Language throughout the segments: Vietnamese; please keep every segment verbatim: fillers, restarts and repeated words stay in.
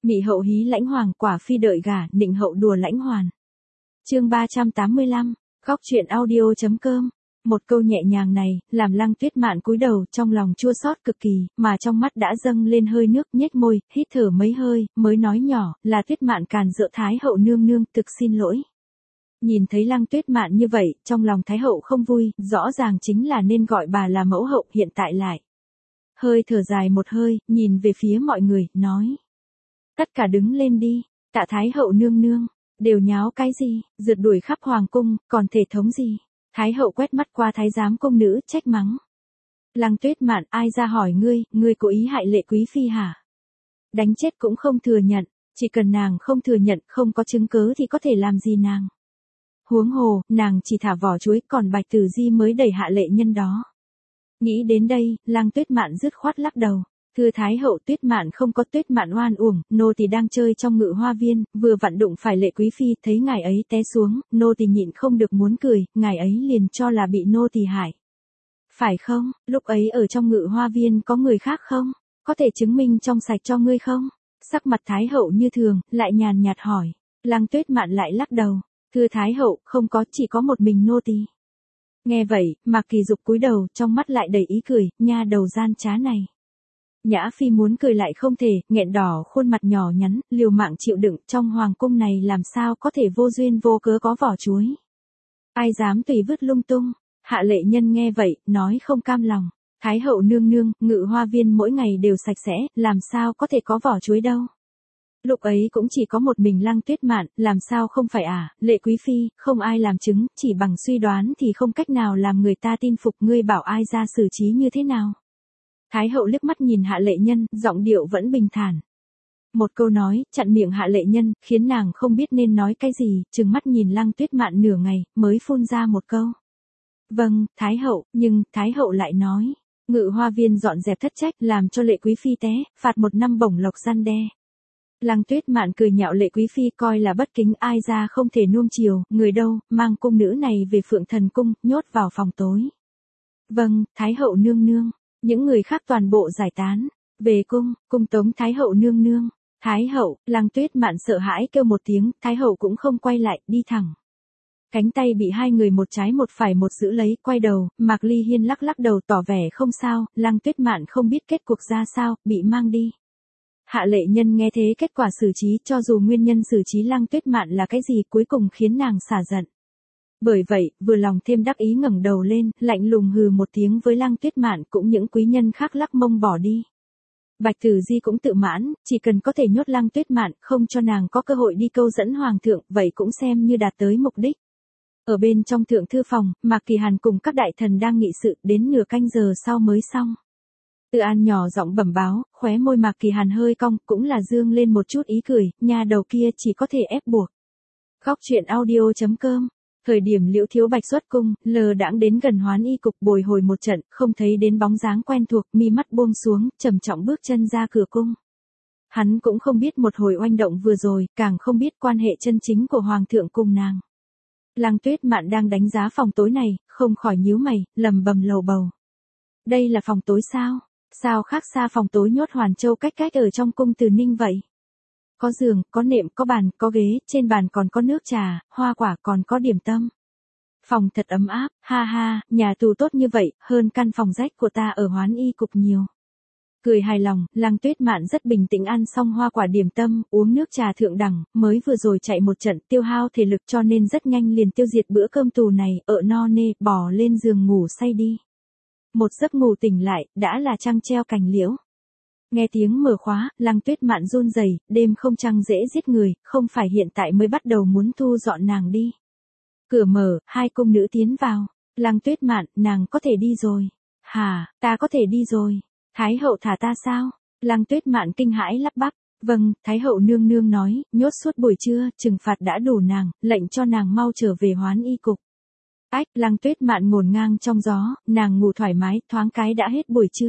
Mị hậu hí lãnh hoàng, quả phi đợi gả, nịnh hậu đùa lãnh hoàn. Chương ba trăm tám mươi lăm, góc truyện audio.com. Một câu nhẹ nhàng này, làm Lăng Tuyết Mạn cúi đầu, trong lòng chua xót cực kỳ, mà trong mắt đã dâng lên hơi nước, nhếch môi, hít thở mấy hơi, mới nói nhỏ, là Tuyết Mạn càn rỡ Thái hậu nương nương, thực xin lỗi. Nhìn thấy Lăng Tuyết Mạn như vậy, trong lòng Thái hậu không vui, rõ ràng chính là nên gọi bà là mẫu hậu, hiện tại lại. Hơi thở dài một hơi, nhìn về phía mọi người, nói. Tất cả đứng lên đi, tạ Thái hậu nương nương, đều nháo cái gì, rượt đuổi khắp hoàng cung, còn thể thống gì. Thái hậu quét mắt qua thái giám công nữ, trách mắng. Lăng Tuyết Mạn, ai ra hỏi ngươi, ngươi cố ý hại lệ quý phi hả? Đánh chết cũng không thừa nhận, chỉ cần nàng không thừa nhận, không có chứng cớ thì có thể làm gì nàng. Huống hồ, nàng chỉ thả vỏ chuối, còn Bạch Tử Di mới đẩy hạ lệ nhân đó. Nghĩ đến đây, Lăng Tuyết Mạn dứt khoát lắc đầu. Thưa Thái hậu, Tuyết Mạn không có Tuyết Mạn oan uổng, nô tỳ đang chơi trong ngự hoa viên, vừa vặn đụng phải lệ quý phi, thấy ngài ấy té xuống, nô tỳ nhịn không được muốn cười, ngài ấy liền cho là bị nô tỳ hại. Phải không, lúc ấy ở trong ngự hoa viên có người khác không? Có thể chứng minh trong sạch cho ngươi không? Sắc mặt Thái hậu như thường, lại nhàn nhạt hỏi. Lăng Tuyết Mạn lại lắc đầu. Thưa Thái hậu, không có, chỉ có một mình nô tỳ. Nghe vậy, Mạc Kỳ Dục cúi đầu, trong mắt lại đầy ý cười, nha đầu gian trá này. Nhã Phi muốn cười lại không thể, nghẹn đỏ khuôn mặt nhỏ nhắn, liều mạng chịu đựng, trong hoàng cung này làm sao có thể vô duyên vô cớ có vỏ chuối. Ai dám tùy vứt lung tung. Hạ lệ nhân nghe vậy, nói không cam lòng. Thái hậu nương nương, ngự hoa viên mỗi ngày đều sạch sẽ, làm sao có thể có vỏ chuối đâu. Lúc ấy cũng chỉ có một mình Lăng Tuyết Mạn, làm sao không phải à, lệ quý phi, không ai làm chứng, chỉ bằng suy đoán thì không cách nào làm người ta tin phục, ngươi bảo ai ra xử trí như thế nào. Thái hậu liếc mắt nhìn Hạ lệ nhân, giọng điệu vẫn bình thản. Một câu nói, chặn miệng Hạ lệ nhân, khiến nàng không biết nên nói cái gì, trừng mắt nhìn Lăng Tuyết Mạn nửa ngày, mới phun ra một câu. Vâng, Thái hậu, nhưng, Thái hậu lại nói, ngự hoa viên dọn dẹp thất trách, làm cho lệ quý phi té, phạt một năm bổng lộc gian đe. Lăng Tuyết Mạn cười nhạo lệ quý phi coi là bất kính, ai ra không thể nuông chiều, người đâu, mang cung nữ này về Phượng Thần Cung, nhốt vào phòng tối. Vâng, Thái hậu nương nương. Những người khác toàn bộ giải tán. Về cung, cung tống Thái hậu nương nương. Thái hậu, Lăng Tuyết Mạn sợ hãi kêu một tiếng, Thái hậu cũng không quay lại, đi thẳng. Cánh tay bị hai người một trái một phải một giữ lấy, quay đầu, Mạc Ly Hiên lắc lắc đầu tỏ vẻ không sao, Lăng Tuyết Mạn không biết kết cuộc ra sao, bị mang đi. Hạ lệ nhân nghe thế kết quả xử trí, cho dù nguyên nhân xử trí Lăng Tuyết Mạn là cái gì, cuối cùng khiến nàng xả giận. Bởi vậy, vừa lòng thêm đắc ý ngẩng đầu lên, lạnh lùng hừ một tiếng với Lăng Tuyết Mạn, cũng những quý nhân khác lắc mông bỏ đi. Bạch Tử Di cũng tự mãn, chỉ cần có thể nhốt Lăng Tuyết Mạn, không cho nàng có cơ hội đi câu dẫn hoàng thượng, vậy cũng xem như đạt tới mục đích. Ở bên trong thượng thư phòng, Mạc Kỳ Hàn cùng các đại thần đang nghị sự, đến nửa canh giờ sau mới xong. Từ An nhỏ giọng bẩm báo, khóe môi Mạc Kỳ Hàn hơi cong, cũng là dương lên một chút ý cười, nhà đầu kia chỉ có thể ép buộc. Góc truyện audio.com. Thời điểm Liễu Thiếu Bạch xuất cung, lờ đãng đến gần Hoán Y cục bồi hồi một trận, không thấy đến bóng dáng quen thuộc, mi mắt buông xuống, trầm trọng bước chân ra cửa cung. Hắn cũng không biết một hồi oanh động vừa rồi, càng không biết quan hệ chân chính của hoàng thượng cùng nàng. Lăng Tuyết Mạn đang đánh giá phòng tối này, không khỏi nhíu mày, lầm bầm lầu bầu. Đây là phòng tối sao? Sao khác xa phòng tối nhốt Hoàn Châu cách cách ở trong cung Từ Ninh vậy? Có giường, có nệm, có bàn, có ghế, trên bàn còn có nước trà, hoa quả, còn có điểm tâm. Phòng thật ấm áp, ha ha, nhà tù tốt như vậy, hơn căn phòng rách của ta ở Hoán Y cục nhiều. Cười hài lòng, Lăng Tuyết Mạn rất bình tĩnh ăn xong hoa quả điểm tâm, uống nước trà thượng đẳng, mới vừa rồi chạy một trận tiêu hao thể lực cho nên rất nhanh liền tiêu diệt bữa cơm tù này, ở no nê, bỏ lên giường ngủ say đi. Một giấc ngủ tỉnh lại, đã là trăng treo cành liễu. Nghe tiếng mở khóa, Lăng Tuyết Mạn run rẩy, đêm không trăng dễ giết người, không phải hiện tại mới bắt đầu muốn thu dọn nàng đi. Cửa mở, hai cung nữ tiến vào. Lăng Tuyết Mạn, nàng có thể đi rồi. Hà, ta có thể đi rồi. Thái hậu thả ta sao? Lăng Tuyết Mạn kinh hãi lắp bắp. Vâng, Thái hậu nương nương nói, nhốt suốt buổi trưa, trừng phạt đã đủ nàng, lệnh cho nàng mau trở về Hoán Y cục. Ách, Lăng Tuyết Mạn ngổn ngang trong gió, nàng ngủ thoải mái, thoáng cái đã hết buổi trưa.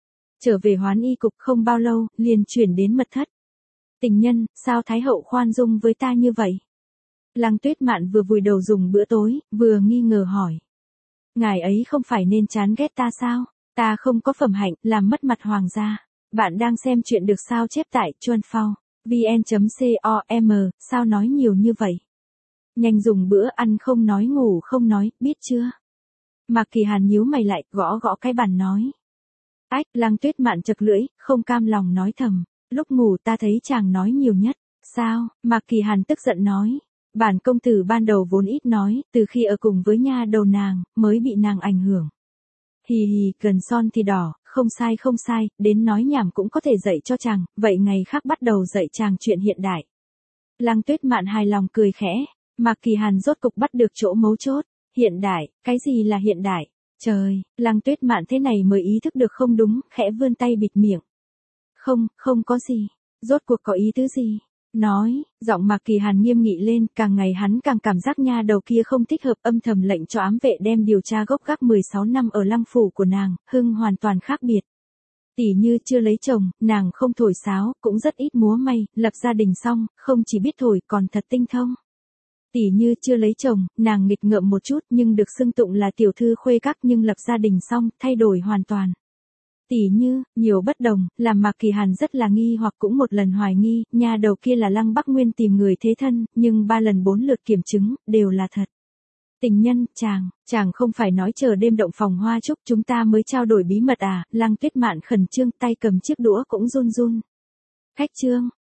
Trở về Hoán Y cục không bao lâu, liền chuyển đến mật thất. Tình nhân, sao Thái hậu khoan dung với ta như vậy? Lăng Tuyết Mạn vừa vùi đầu dùng bữa tối, vừa nghi ngờ hỏi. Ngài ấy không phải nên chán ghét ta sao? Ta không có phẩm hạnh, làm mất mặt hoàng gia. Bạn đang xem chuyện được sao chép tại Chuan Phao. vn.com, sao nói nhiều như vậy? Nhanh dùng bữa ăn không nói ngủ không nói, biết chưa? Mạc Kỳ Hàn nhíu mày lại, gõ gõ cái bàn nói. Ách, Lăng Tuyết Mạn chật lưỡi, không cam lòng nói thầm. Lúc ngủ ta thấy chàng nói nhiều nhất. Sao? Mạc Kỳ Hàn tức giận nói. Bản công tử ban đầu vốn ít nói, từ khi ở cùng với nha đầu nàng, mới bị nàng ảnh hưởng. Hì hì, gần son thì đỏ, không sai không sai, đến nói nhảm cũng có thể dạy cho chàng, vậy ngày khác bắt đầu dạy chàng chuyện hiện đại. Lăng Tuyết Mạn hài lòng cười khẽ, Mạc Kỳ Hàn rốt cục bắt được chỗ mấu chốt. Hiện đại, cái gì là hiện đại? Trời, Lăng Tuyết Mạn thế này mới ý thức được không đúng, khẽ vươn tay bịt miệng. Không, không có gì. Rốt cuộc có ý tứ gì? Nói, giọng Mạc Kỳ Hàn nghiêm nghị lên, càng ngày hắn càng cảm giác nha đầu kia không thích hợp, âm thầm lệnh cho ám vệ đem điều tra gốc gác mười sáu năm ở lăng phủ của nàng, hưng hoàn toàn khác biệt. Tỷ Như chưa lấy chồng, nàng không thổi sáo, cũng rất ít múa may, lập gia đình xong, không chỉ biết thổi còn thật tinh thông. Tỷ Như chưa lấy chồng, nàng nghịch ngợm một chút nhưng được xưng tụng là tiểu thư khuê các, nhưng lập gia đình xong, thay đổi hoàn toàn. Tỷ Như, nhiều bất đồng, làm Mạc Kỳ Hàn rất là nghi hoặc cũng một lần hoài nghi, nha đầu kia là Lăng Bắc Nguyên tìm người thế thân, nhưng ba lần bốn lượt kiểm chứng, đều là thật. Tình nhân, chàng, chàng không phải nói chờ đêm động phòng hoa chúc chúng ta mới trao đổi bí mật à? Lăng Tuyết Mạn khẩn trương, tay cầm chiếc đũa cũng run run. Khách trương,